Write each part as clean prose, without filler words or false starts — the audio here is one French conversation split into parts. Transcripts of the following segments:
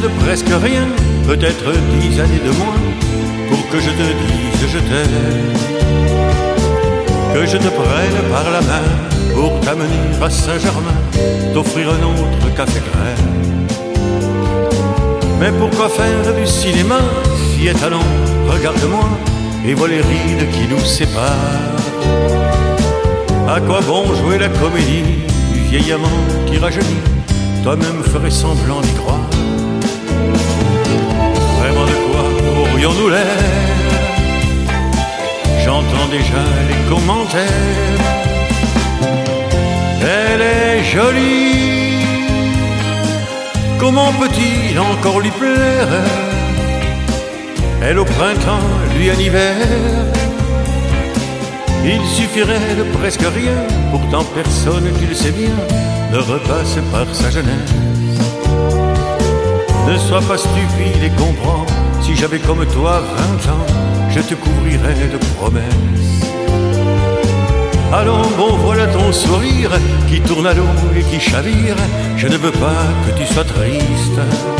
de presque rien, peut-être 10 années de moins, pour que je te dise je t'aime. Que je te prenne par la main pour t'amener à Saint-Germain, t'offrir un autre café crème. Mais pourquoi faire du cinéma si étalon, regarde-moi et vois les rides qui nous séparent. À quoi bon jouer la comédie du vieil amant qui rajeunit, toi-même ferais semblant d'y croire. Vraiment de quoi aurions-nous l'air? J'entends déjà les commentaires. Elle est jolie, comment peut-il encore lui plaire? Elle au printemps, lui en hiver. Il suffirait de presque rien, pourtant personne, tu le sais bien, ne repasse par sa jeunesse. Ne sois pas stupide et comprends, si j'avais comme toi 20 ans, je te couvrirais de promesses. Allons, bon, voilà ton sourire qui tourne à l'eau et qui chavire. Je ne veux pas que tu sois triste.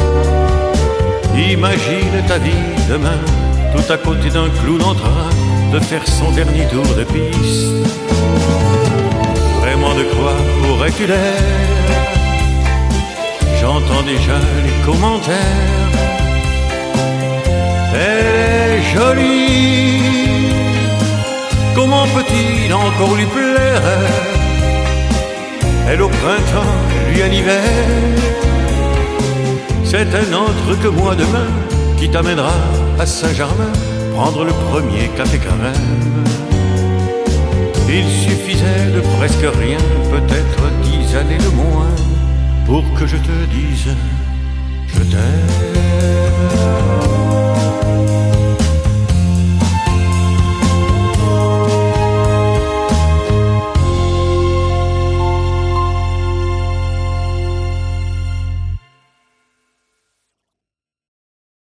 Imagine ta vie demain, tout à côté d'un clown en train de faire son dernier tour de piste. Vraiment de quoi aurais-tu l'air? J'entends déjà les commentaires. Elle est jolie, comment peut-il encore lui plaire? Elle au printemps, lui en hiver. C'est un autre que moi demain qui t'amènera à Saint-Germain prendre le premier café crème. Il suffisait de presque rien, peut-être 10 années de moins, pour que je te dise je t'aime.